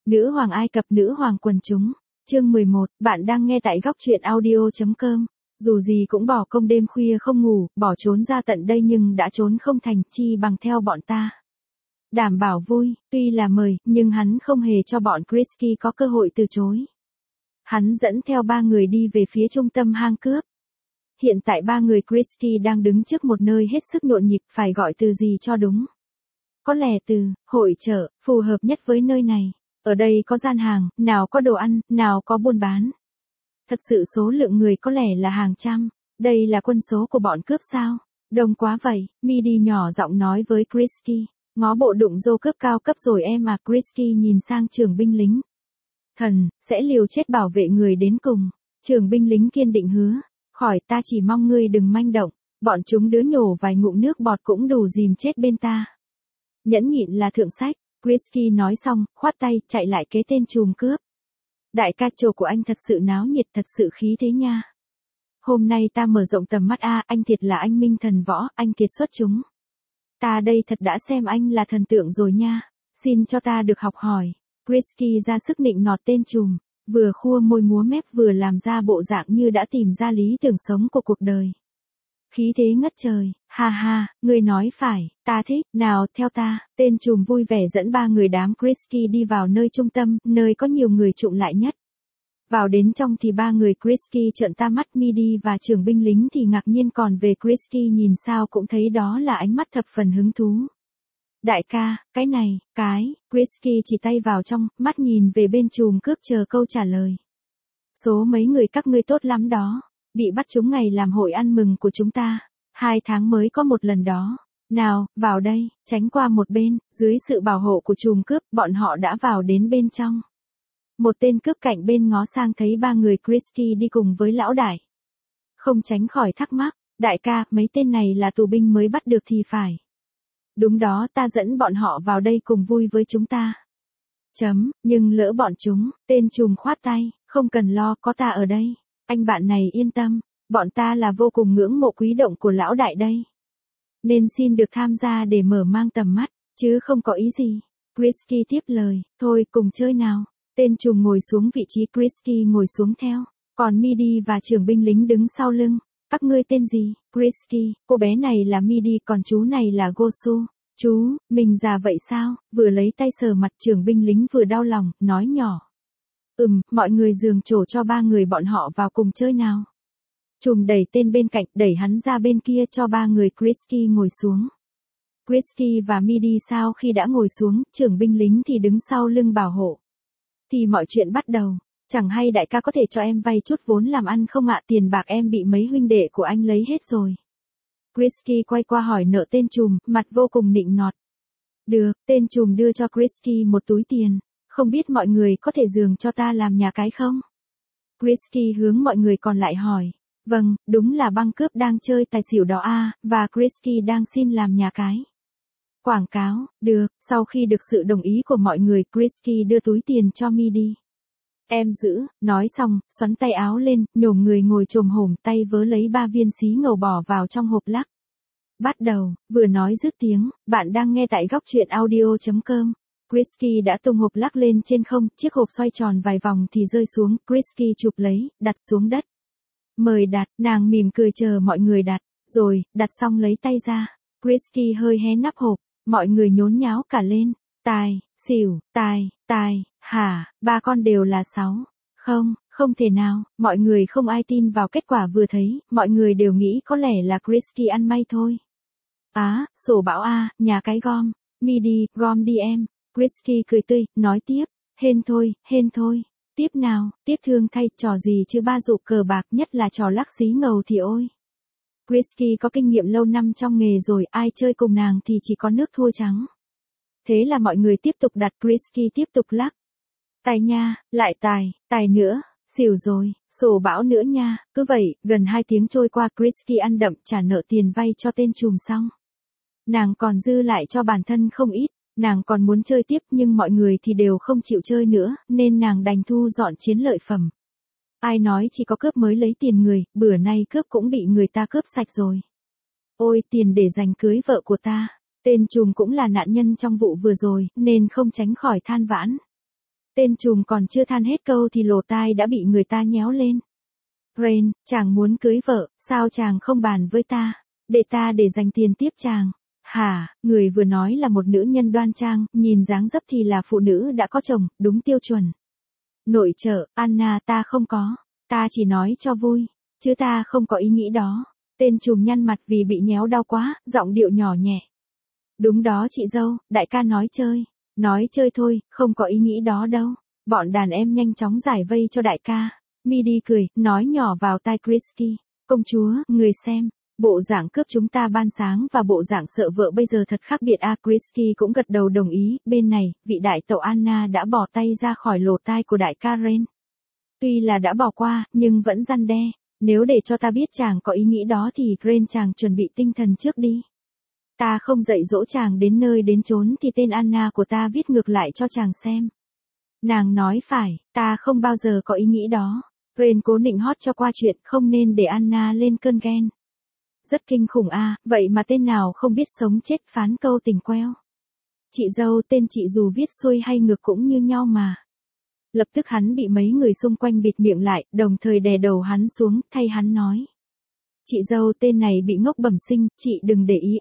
Nữ hoàng Ai Cập, nữ hoàng quần chúng. Chương 11, bạn đang nghe tại góc truyện audio.com. Dù gì cũng bỏ công đêm khuya không ngủ, bỏ trốn ra tận đây nhưng đã trốn không thành, chi bằng theo bọn ta. Đảm bảo vui, tuy là mời, nhưng hắn không hề cho bọn Chrisky có cơ hội từ chối. Hắn dẫn theo 3 người đi về phía trung tâm hang cướp. Hiện tại 3 người Chrisky đang đứng trước một nơi hết sức nhộn nhịp, phải gọi từ gì cho đúng. Có lẽ từ hội chợ phù hợp nhất với nơi này. Ở đây có gian hàng, nào có đồ ăn, nào có buôn bán. Thật sự số lượng người có lẽ là hàng trăm. Đây là quân số của bọn cướp sao? Đông quá vậy, Midi nhỏ giọng nói với Chrisky. Ngó bộ đụng dô cướp cao cấp rồi em à. Chrisky nhìn sang trưởng binh lính. Thần, sẽ liều chết bảo vệ người đến cùng. Trưởng binh lính kiên định hứa. Khỏi, ta chỉ mong ngươi đừng manh động. Bọn chúng đứa nhổ vài ngụm nước bọt cũng đủ dìm chết bên ta. Nhẫn nhịn là thượng sách. Chrisky nói xong, khoát tay, chạy lại kế tên trùm cướp. Đại ca, trò của anh thật sự náo nhiệt, thật sự khí thế nha. Hôm nay ta mở rộng tầm mắt anh thiệt là anh minh thần võ, anh kiệt xuất chúng. Ta đây thật đã xem anh là thần tượng rồi nha. Xin cho ta được học hỏi. Chrisky ra sức nịnh nọt tên trùm, vừa khua môi múa mép vừa làm ra bộ dạng như đã tìm ra lý tưởng sống của cuộc đời. Khí thế ngất trời, ha ha, ngươi nói phải, ta thích, nào, theo ta. Tên trùm vui vẻ dẫn 3 người đám Chrisky đi vào nơi trung tâm, nơi có nhiều người trụm lại nhất. Vào đến trong thì 3 người Chrisky trợn ta mắt. Midi và trưởng binh lính thì ngạc nhiên, còn về Chrisky nhìn sao cũng thấy đó là ánh mắt thập phần hứng thú. Đại ca, cái này, Chrisky chỉ tay vào trong, mắt nhìn về bên trùm cướp chờ câu trả lời. Số mấy người các ngươi tốt lắm đó. Bị bắt chúng ngày làm hội ăn mừng của chúng ta. 2 tháng mới có một lần đó. Nào, vào đây, tránh qua một bên. Dưới sự bảo hộ của trùm cướp, bọn họ đã vào đến bên trong. Một tên cướp cạnh bên ngó sang thấy 3 người Chrisky đi cùng với lão đại. Không tránh khỏi thắc mắc. Đại ca, mấy tên này là tù binh mới bắt được thì phải. Đúng đó, ta dẫn bọn họ vào đây cùng vui với chúng ta. Nhưng lỡ bọn chúng. Tên trùm khoát tay. Không cần lo, có ta ở đây. Anh bạn này yên tâm, bọn ta là vô cùng ngưỡng mộ quý động của lão đại đây. Nên xin được tham gia để mở mang tầm mắt, chứ không có ý gì. Chrisky tiếp lời, thôi cùng chơi nào. Tên trùm ngồi xuống vị trí, Chrisky ngồi xuống theo. Còn Midi và trưởng binh lính đứng sau lưng. Các ngươi tên gì? Chrisky, cô bé này là Midi, còn chú này là Gosu. Chú, mình già vậy sao? Vừa lấy tay sờ mặt trưởng binh lính vừa đau lòng, nói nhỏ. Mọi người giường trổ cho 3 người bọn họ vào cùng chơi nào. Trùm đẩy tên bên cạnh, đẩy hắn ra bên kia cho 3 người Chrisky ngồi xuống. Chrisky và Midi sau khi đã ngồi xuống, trưởng binh lính thì đứng sau lưng bảo hộ. Thì mọi chuyện bắt đầu. Chẳng hay đại ca có thể cho em vay chút vốn làm ăn không ạ? Tiền bạc em bị mấy huynh đệ của anh lấy hết rồi. Chrisky quay qua hỏi nợ tên trùm, mặt vô cùng nịnh nọt. Được, tên trùm đưa cho Chrisky một túi tiền. Không biết mọi người có thể giường cho ta làm nhà cái không? Chrisky hướng mọi người còn lại hỏi. Vâng, đúng là băng cướp đang chơi tài xỉu đó và Chrisky đang xin làm nhà cái. Quảng cáo, được, sau khi được sự đồng ý của mọi người, Chrisky đưa túi tiền cho Midi. Em giữ, nói xong, xoắn tay áo lên, nhổm người ngồi chồm hổm, tay vớ lấy 3 viên xí ngầu bỏ vào trong hộp lắc. Bắt đầu, vừa nói dứt tiếng, bạn đang nghe tại góc truyện audio.com. Chrisky đã tung hộp lắc lên trên không, chiếc hộp xoay tròn vài vòng thì rơi xuống, Chrisky chụp lấy, đặt xuống đất. Mời đặt, nàng mỉm cười chờ mọi người đặt, rồi, đặt xong lấy tay ra. Chrisky hơi hé nắp hộp, mọi người nhốn nháo cả lên. Tài, xỉu, tài, hả, 3 con đều là 6. Không thể nào, mọi người không ai tin vào kết quả vừa thấy, mọi người đều nghĩ có lẽ là Chrisky ăn may thôi. Sổ bão nhà cái gom, Midi, gom đi em. Chrisky cười tươi, nói tiếp, hên thôi, tiếp nào, tiếp thương thay, trò gì chứ ba dụ cờ bạc, nhất là trò lắc xí ngầu thì ôi. Chrisky có kinh nghiệm lâu năm trong nghề rồi, ai chơi cùng nàng thì chỉ có nước thua trắng. Thế là mọi người tiếp tục đặt, Chrisky tiếp tục lắc. Tài nha, lại tài nữa, xỉu rồi, sổ bão nữa nha, cứ vậy, gần 2 tiếng trôi qua, Chrisky ăn đậm trả nợ tiền vay cho tên trùm xong. Nàng còn dư lại cho bản thân không ít. Nàng còn muốn chơi tiếp nhưng mọi người thì đều không chịu chơi nữa, nên nàng đành thu dọn chiến lợi phẩm. Ai nói chỉ có cướp mới lấy tiền người, bữa nay cướp cũng bị người ta cướp sạch rồi. Ôi, tiền để dành cưới vợ của ta. Tên trùm cũng là nạn nhân trong vụ vừa rồi, nên không tránh khỏi than vãn. Tên trùm còn chưa than hết câu thì lỗ tai đã bị người ta nhéo lên. Rain, chàng muốn cưới vợ, sao chàng không bàn với ta? Để ta để dành tiền tiếp chàng. Hả, người vừa nói là một nữ nhân đoan trang, nhìn dáng dấp thì là phụ nữ đã có chồng, đúng tiêu chuẩn. Nội trợ, Anna ta không có. Ta chỉ nói cho vui. Chứ ta không có ý nghĩ đó. Tên trùm nhăn mặt vì bị nhéo đau quá, giọng điệu nhỏ nhẹ. Đúng đó chị dâu, đại ca nói chơi. Nói chơi thôi, không có ý nghĩ đó đâu. Bọn đàn em nhanh chóng giải vây cho đại ca. Midi cười, nói nhỏ vào tai Chrisky. Công chúa, người xem. Bộ dạng cướp chúng ta ban sáng và bộ dạng sợ vợ bây giờ thật khác biệt à. Chrisky cũng gật đầu đồng ý. Bên này, vị đại tẩu Anna đã bỏ tay ra khỏi lỗ tai của đại ca Ren. Tuy là đã bỏ qua, nhưng vẫn răn đe. Nếu để cho ta biết chàng có ý nghĩ đó thì Ren chàng chuẩn bị tinh thần trước đi. Ta không dạy dỗ chàng đến nơi đến chốn thì tên Anna của ta viết ngược lại cho chàng xem. Nàng nói phải, ta không bao giờ có ý nghĩ đó. Ren cố nịnh hót cho qua chuyện, không nên để Anna lên cơn ghen. Rất kinh khủng à, vậy mà tên nào không biết sống chết phán câu tình queo. Chị dâu, tên chị dù viết xuôi hay ngược cũng như nhau mà. Lập tức hắn bị mấy người xung quanh bịt miệng lại, đồng thời đè đầu hắn xuống, thay hắn nói. Chị dâu, tên này bị ngốc bẩm sinh, chị đừng để ý.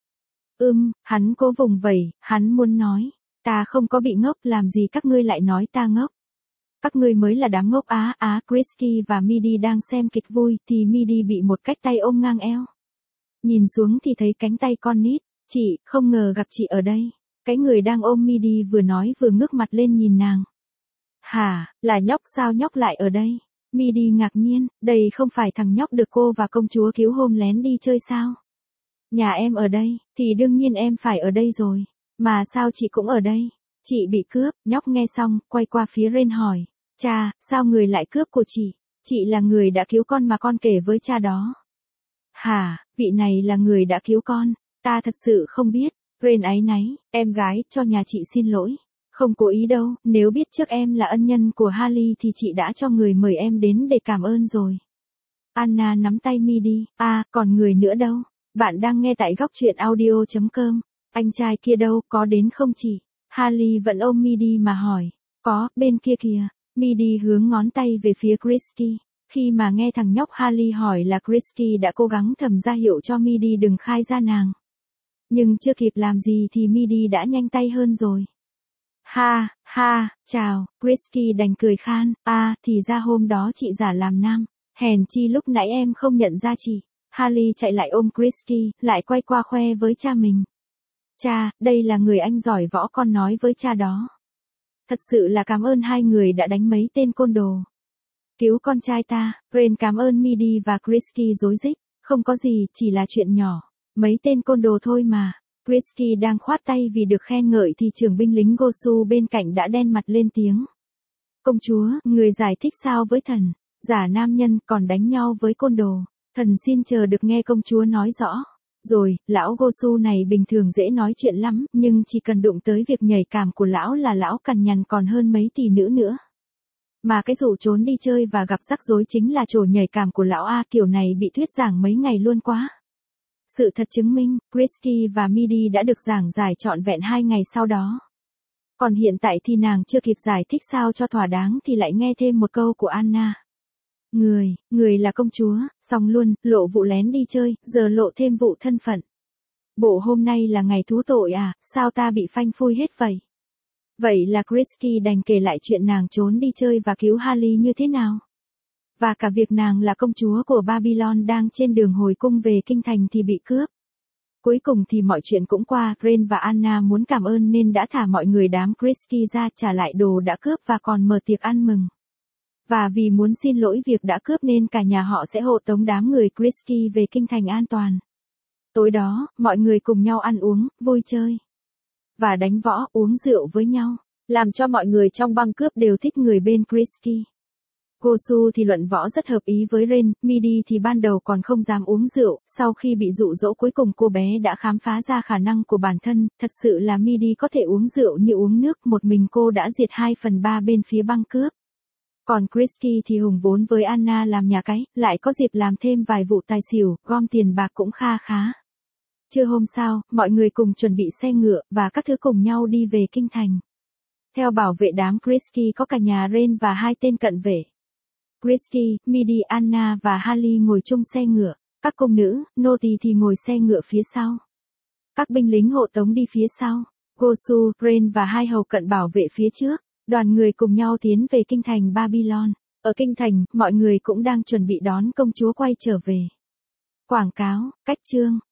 Hắn cố vùng vẩy, hắn muốn nói. Ta không có bị ngốc, làm gì các ngươi lại nói ta ngốc. Các ngươi mới là đám ngốc á. Chrisky và Midi đang xem kịch vui thì Midi bị một cái tay ôm ngang eo. Nhìn xuống thì thấy cánh tay con nít. Chị, không ngờ gặp chị ở đây. Cái người đang ôm Midi vừa nói vừa ngước mặt lên nhìn nàng. Hả, là nhóc sao nhóc lại ở đây? Midi ngạc nhiên, đây không phải thằng nhóc được cô và công chúa cứu hôm lén đi chơi sao? Nhà em ở đây, thì đương nhiên em phải ở đây rồi. Mà sao chị cũng ở đây? Chị bị cướp, nhóc nghe xong, quay qua phía Ren hỏi. Cha, sao người lại cướp của chị? Chị là người đã cứu con mà con kể với cha đó. Hả, vị này là người đã cứu con, ta thật sự không biết. Ren áy náy, em gái, cho nhà chị xin lỗi. Không cố ý đâu, nếu biết trước em là ân nhân của Harley thì chị đã cho người mời em đến để cảm ơn rồi. Anna nắm tay Midi, còn người nữa đâu? Bạn đang nghe tại góc truyện audio.com. Anh trai kia đâu, có đến không chị? Harley vẫn ôm Midi mà hỏi. Có, bên kia kìa. Midi hướng ngón tay về phía Chrisky. Khi mà nghe thằng nhóc Harley hỏi là Chrisky đã cố gắng thầm ra hiệu cho Midi đừng khai ra nàng. Nhưng chưa kịp làm gì thì Midi đã nhanh tay hơn rồi. Ha, chào, Chrisky đành cười khan. Thì ra hôm đó chị giả làm nam. Hèn chi lúc nãy em không nhận ra chị. Harley chạy lại ôm Chrisky, lại quay qua khoe với cha mình. Cha, đây là người anh giỏi võ con nói với cha đó. Thật sự là cảm ơn hai người đã đánh mấy tên côn đồ. Cứu con trai ta. Ren cảm ơn Midi và Chrisky rối rít. Không có gì, chỉ là chuyện nhỏ. Mấy tên côn đồ thôi mà. Chrisky đang khoát tay vì được khen ngợi thì trưởng binh lính Gosu bên cạnh đã đen mặt lên tiếng. Công chúa, người giải thích sao với thần? Giả nam nhân còn đánh nhau với côn đồ. Thần xin chờ được nghe công chúa nói rõ. Rồi, lão Gosu này bình thường dễ nói chuyện lắm, nhưng chỉ cần đụng tới việc nhảy cảm của lão là lão cằn nhằn còn hơn mấy tỷ nữ nữa. Mà cái rủ trốn đi chơi và gặp rắc rối chính là trò nhảy cảm của lão kiểu này bị thuyết giảng mấy ngày luôn quá. Sự thật chứng minh, Chrisky và Midi đã được giảng giải trọn vẹn 2 ngày sau đó. Còn hiện tại thì nàng chưa kịp giải thích sao cho thỏa đáng thì lại nghe thêm một câu của Anna. Người là công chúa, xong luôn, lộ vụ lén đi chơi, giờ lộ thêm vụ thân phận. Bộ hôm nay là ngày thú tội sao ta bị phanh phui hết vậy? Vậy là Chrisky đành kể lại chuyện nàng trốn đi chơi và cứu Harley như thế nào. Và cả việc nàng là công chúa của Babylon đang trên đường hồi cung về kinh thành thì bị cướp. Cuối cùng thì mọi chuyện cũng qua, Ren và Anna muốn cảm ơn nên đã thả mọi người đám Chrisky ra trả lại đồ đã cướp và còn mở tiệc ăn mừng. Và vì muốn xin lỗi việc đã cướp nên cả nhà họ sẽ hộ tống đám người Chrisky về kinh thành an toàn. Tối đó, mọi người cùng nhau ăn uống, vui chơi. Và đánh võ, uống rượu với nhau. Làm cho mọi người trong băng cướp đều thích người bên Chrisky. Gosu thì luận võ rất hợp ý với Ren, Midi thì ban đầu còn không dám uống rượu, sau khi bị dụ dỗ cuối cùng cô bé đã khám phá ra khả năng của bản thân, thật sự là Midi có thể uống rượu như uống nước, một mình cô đã diệt 2/3 bên phía băng cướp. Còn Chrisky thì hùng vốn với Anna làm nhà cái, lại có dịp làm thêm vài vụ tài xỉu, gom tiền bạc cũng kha khá. Trưa hôm sau, mọi người cùng chuẩn bị xe ngựa và các thứ cùng nhau đi về kinh thành. Theo bảo vệ đám Christie có cả nhà Ren và 2 tên cận vệ. Christie, Midi, Anna và Hallie ngồi chung xe ngựa. Các công nữ, nô tỳ thì ngồi xe ngựa phía sau. Các binh lính hộ tống đi phía sau. Gosu, Ren và 2 hầu cận bảo vệ phía trước. Đoàn người cùng nhau tiến về kinh thành Babylon. Ở kinh thành, mọi người cũng đang chuẩn bị đón công chúa quay trở về. Quảng cáo, cách chương.